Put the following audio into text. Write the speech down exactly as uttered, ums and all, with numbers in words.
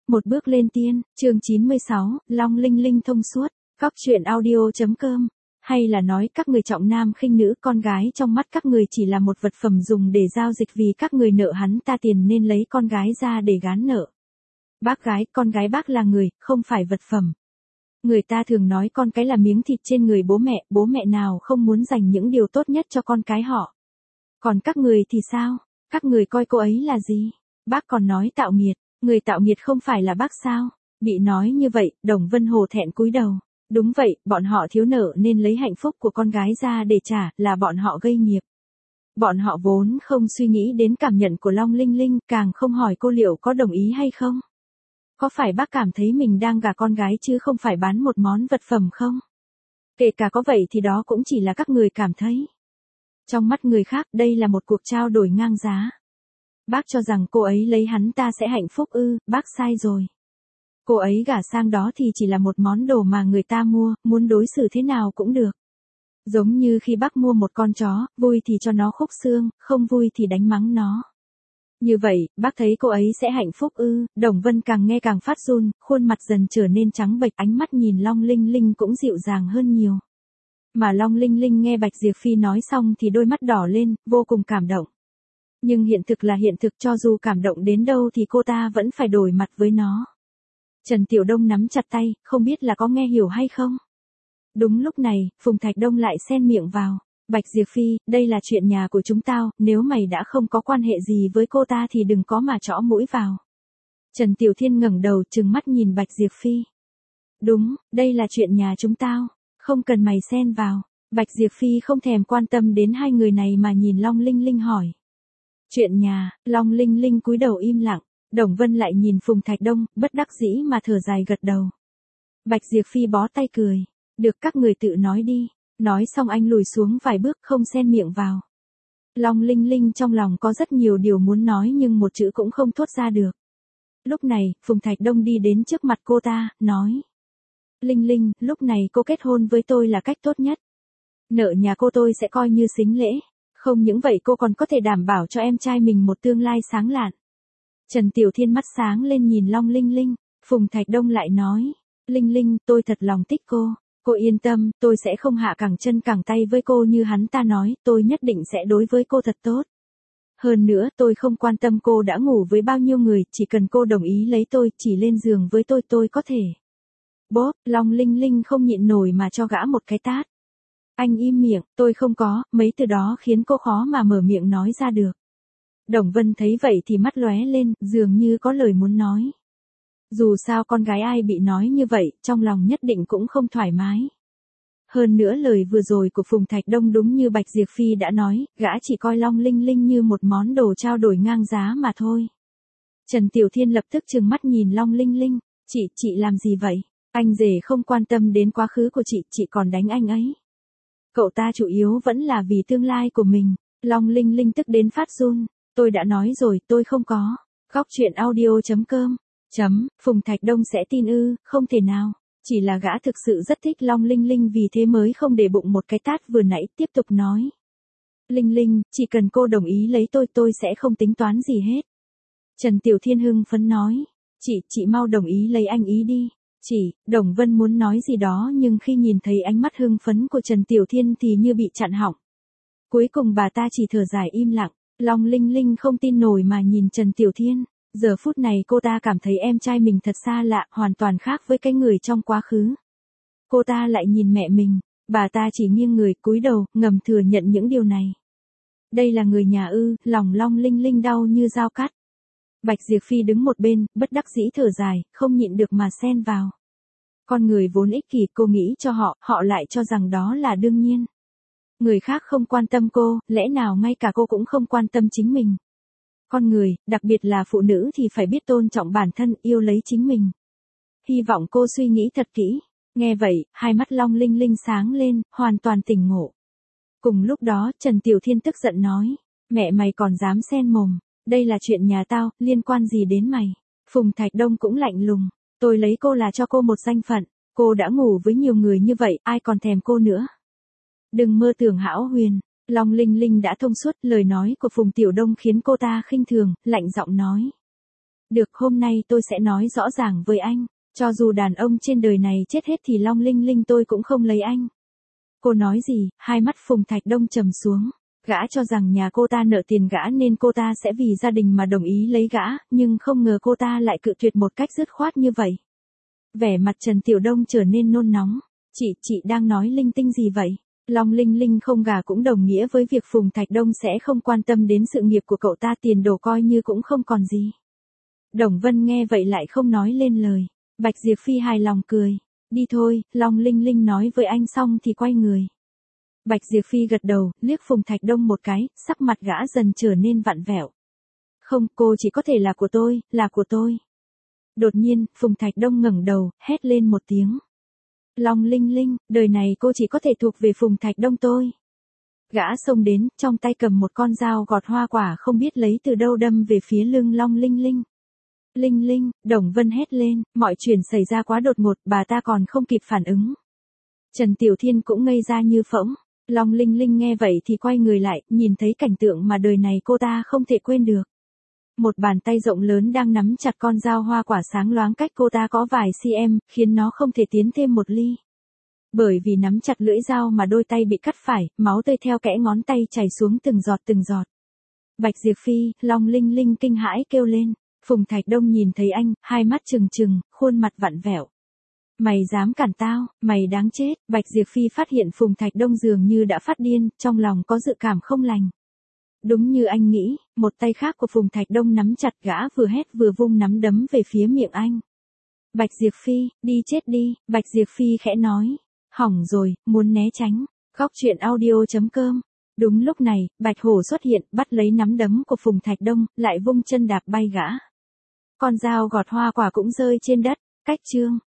Một bước lên tiên, chương chín mươi sáu, Long Linh Linh thông suốt, Cóc truyện audio.com. Hay là nói các người trọng nam khinh nữ, con gái trong mắt các người chỉ là một vật phẩm dùng để giao dịch vì các người nợ hắn ta tiền nên lấy con gái ra để gán nợ. Bác gái, con gái bác là người, không phải vật phẩm. Người ta thường nói con cái là miếng thịt trên người bố mẹ, bố mẹ nào không muốn dành những điều tốt nhất cho con cái họ. Còn các người thì sao? Các người coi cô ấy là gì? Bác còn nói tạo nghiệt, người tạo nghiệt không phải là bác sao? Bị nói như vậy, Đồng Vân Hồ thẹn cúi đầu. Đúng vậy, bọn họ thiếu nợ nên lấy hạnh phúc của con gái ra để trả, là bọn họ gây nghiệp. Bọn họ vốn không suy nghĩ đến cảm nhận của Long Linh Linh, càng không hỏi cô liệu có đồng ý hay không. Có phải bác cảm thấy mình đang gả con gái chứ không phải bán một món vật phẩm không? Kể cả có vậy thì đó cũng chỉ là các người cảm thấy. Trong mắt người khác, đây là một cuộc trao đổi ngang giá. Bác cho rằng cô ấy lấy hắn ta sẽ hạnh phúc ư, bác sai rồi. Cô ấy gả sang đó thì chỉ là một món đồ mà người ta mua, muốn đối xử thế nào cũng được. Giống như khi bác mua một con chó, vui thì cho nó khúc xương, không vui thì đánh mắng nó. Như vậy, bác thấy cô ấy sẽ hạnh phúc ư? Đồng Vân càng nghe càng phát run, khuôn mặt dần trở nên trắng bệch, ánh mắt nhìn Long Linh Linh cũng dịu dàng hơn nhiều. Mà Long Linh Linh nghe Bạch Diệp Phi nói xong thì đôi mắt đỏ lên, vô cùng cảm động. Nhưng hiện thực là hiện thực, cho dù cảm động đến đâu thì cô ta vẫn phải đổi mặt với nó. Trần Tiểu Đông nắm chặt tay, không biết là có nghe hiểu hay không? Đúng lúc này, Phùng Thạch Đông lại xen miệng vào. Bạch Diệp Phi, đây là chuyện nhà của chúng tao, nếu mày đã không có quan hệ gì với cô ta thì đừng có mà trõ mũi vào. Trần Tiểu Thiên ngẩng đầu trừng mắt nhìn Bạch Diệp Phi. Đúng, đây là chuyện nhà chúng tao, không cần mày xen vào. Bạch Diệp Phi không thèm quan tâm đến hai người này mà nhìn Long Linh Linh hỏi. Chuyện nhà, Long Linh Linh cúi đầu im lặng. Đồng Vân lại nhìn Phùng Thạch Đông, bất đắc dĩ mà thở dài gật đầu. Bạch Diệp Phi bó tay cười. Được, các người tự nói đi. Nói xong anh lùi xuống vài bước không xen miệng vào. Long Linh Linh trong lòng có rất nhiều điều muốn nói nhưng một chữ cũng không thốt ra được. Lúc này, Phùng Thạch Đông đi đến trước mặt cô ta, nói. Linh Linh, lúc này cô kết hôn với tôi là cách tốt nhất. Nợ nhà cô tôi sẽ coi như sính lễ. Không những vậy cô còn có thể đảm bảo cho em trai mình một tương lai sáng lạn. Trần Tiểu Thiên mắt sáng lên nhìn Long Linh Linh, Phùng Thạch Đông lại nói. Linh Linh, tôi thật lòng thích cô. Cô yên tâm, tôi sẽ không hạ cẳng chân cẳng tay với cô như hắn ta nói, tôi nhất định sẽ đối với cô thật tốt. Hơn nữa, tôi không quan tâm cô đã ngủ với bao nhiêu người, chỉ cần cô đồng ý lấy tôi, chỉ lên giường với tôi tôi có thể. Bốp, Long Linh Linh không nhịn nổi mà cho gã một cái tát. Anh im miệng, tôi không có, mấy từ đó khiến cô khó mà mở miệng nói ra được. Đồng Vân thấy vậy thì mắt lóe lên, dường như có lời muốn nói. Dù sao con gái ai bị nói như vậy, trong lòng nhất định cũng không thoải mái. Hơn nữa lời vừa rồi của Phùng Thạch Đông đúng như Bạch Diệp Phi đã nói, gã chỉ coi Long Linh Linh như một món đồ trao đổi ngang giá mà thôi. Trần Tiểu Thiên lập tức trừng mắt nhìn Long Linh Linh, chị, chị làm gì vậy? Anh rể không quan tâm đến quá khứ của chị, chị còn đánh anh ấy. Cậu ta chủ yếu vẫn là vì tương lai của mình. Long Linh Linh tức đến phát run, tôi đã nói rồi, tôi không có. Cóc truyện audio.com. Chấm, Phùng Thạch Đông sẽ tin ư, không thể nào. Chỉ là gã thực sự rất thích Long Linh Linh vì thế mới không để bụng một cái tát vừa nãy, tiếp tục nói. Linh Linh, chỉ cần cô đồng ý lấy tôi tôi sẽ không tính toán gì hết. Trần Tiểu Thiên hưng phấn nói. Chị, chị mau đồng ý lấy anh ý đi. Chị, Đồng Vân muốn nói gì đó nhưng khi nhìn thấy ánh mắt hưng phấn của Trần Tiểu Thiên thì như bị chặn họng. Cuối cùng bà ta chỉ thở dài im lặng. Long Linh Linh không tin nổi mà nhìn Trần Tiểu Thiên. Giờ phút này cô ta cảm thấy em trai mình thật xa lạ, hoàn toàn khác với cái người trong quá khứ. Cô ta lại nhìn mẹ mình, bà ta chỉ nghiêng người cúi đầu, ngầm thừa nhận những điều này. Đây là người nhà ư, lòng Long Linh Linh đau như dao cắt. Bạch Diệp Phi đứng một bên, bất đắc dĩ thở dài, không nhịn được mà xen vào. Con người vốn ích kỷ, cô nghĩ cho họ, họ lại cho rằng đó là đương nhiên. Người khác không quan tâm cô, lẽ nào ngay cả cô cũng không quan tâm chính mình. Con người, đặc biệt là phụ nữ thì phải biết tôn trọng bản thân, yêu lấy chính mình. Hy vọng cô suy nghĩ thật kỹ. Nghe vậy, hai mắt Long Linh Linh sáng lên, hoàn toàn tỉnh ngộ. Cùng lúc đó, Trần Tiểu Thiên tức giận nói. Mẹ mày còn dám xen mồm. Đây là chuyện nhà tao, liên quan gì đến mày? Phùng Thạch Đông cũng lạnh lùng. Tôi lấy cô là cho cô một danh phận. Cô đã ngủ với nhiều người như vậy, ai còn thèm cô nữa? Đừng mơ tưởng hão huyền. Long Linh Linh đã thông suốt, lời nói của Phùng Tiểu Đông khiến cô ta khinh thường, lạnh giọng nói. Được, hôm nay tôi sẽ nói rõ ràng với anh. Cho dù đàn ông trên đời này chết hết thì Long Linh Linh tôi cũng không lấy anh. Cô nói gì? Hai mắt Phùng Thạch Đông trầm xuống. Gã cho rằng nhà cô ta nợ tiền gã nên cô ta sẽ vì gia đình mà đồng ý lấy gã, nhưng không ngờ cô ta lại cự tuyệt một cách dứt khoát như vậy. Vẻ mặt Trần Tiểu Đông trở nên nôn nóng. Chị, chị đang nói linh tinh gì vậy? Long Linh Linh không gả cũng đồng nghĩa với việc Phùng Thạch Đông sẽ không quan tâm đến sự nghiệp của cậu ta, tiền đồ coi như cũng không còn gì. Đồng Vân nghe vậy lại không nói lên lời. Bạch Diệp Phi hài lòng cười. Đi thôi, Long Linh Linh nói với anh xong thì quay người. Bạch Diệp Phi gật đầu, liếc Phùng Thạch Đông một cái, sắc mặt gã dần trở nên vặn vẹo. Không, cô chỉ có thể là của tôi, là của tôi. Đột nhiên, Phùng Thạch Đông ngẩng đầu, hét lên một tiếng. Long Linh Linh, đời này cô chỉ có thể thuộc về Phùng Thạch Đông tôi. Gã xông đến, trong tay cầm một con dao gọt hoa quả không biết lấy từ đâu đâm về phía lưng Long Linh Linh. Linh Linh, Đồng Vân hét lên, mọi chuyện xảy ra quá đột ngột, bà ta còn không kịp phản ứng. Trần Tiểu Thiên cũng ngây ra như phỗng. Long Linh Linh nghe vậy thì quay người lại, nhìn thấy cảnh tượng mà đời này cô ta không thể quên được. Một bàn tay rộng lớn đang nắm chặt con dao hoa quả sáng loáng cách cô ta có vài cm, khiến nó không thể tiến thêm một ly. Bởi vì nắm chặt lưỡi dao mà đôi tay bị cắt phải, máu tươi theo kẽ ngón tay chảy xuống từng giọt từng giọt. Bạch Diệp Phi, Long Linh Linh kinh hãi kêu lên. Phùng Thạch Đông nhìn thấy anh, hai mắt trừng trừng, khuôn mặt vặn vẹo. Mày dám cản tao, mày đáng chết. Bạch Diệp Phi phát hiện Phùng Thạch Đông dường như đã phát điên, trong lòng có dự cảm không lành. Đúng như anh nghĩ, một tay khác của Phùng Thạch Đông nắm chặt gã vừa hét vừa vung nắm đấm về phía miệng anh. Bạch Diệp Phi, đi chết đi, Bạch Diệp Phi khẽ nói. Hỏng rồi, muốn né tránh. Góc truyện audio chấm com. Đúng lúc này, Bạch Hổ xuất hiện, bắt lấy nắm đấm của Phùng Thạch Đông, lại vung chân đạp bay gã. Con dao gọt hoa quả cũng rơi trên đất. Cách chương.